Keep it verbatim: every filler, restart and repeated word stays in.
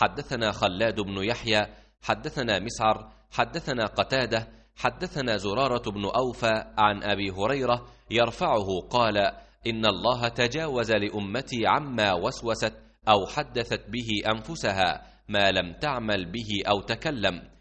حدثنا خلاد بن يحيى حدثنا مسعر حدثنا قتادة حدثنا زرارة بن أوفى عن أبي هريرة يرفعه قال: إن الله تجاوز لأمتي عما وسوست أو حدثت به أنفسها ما لم تعمل به أو تكلم،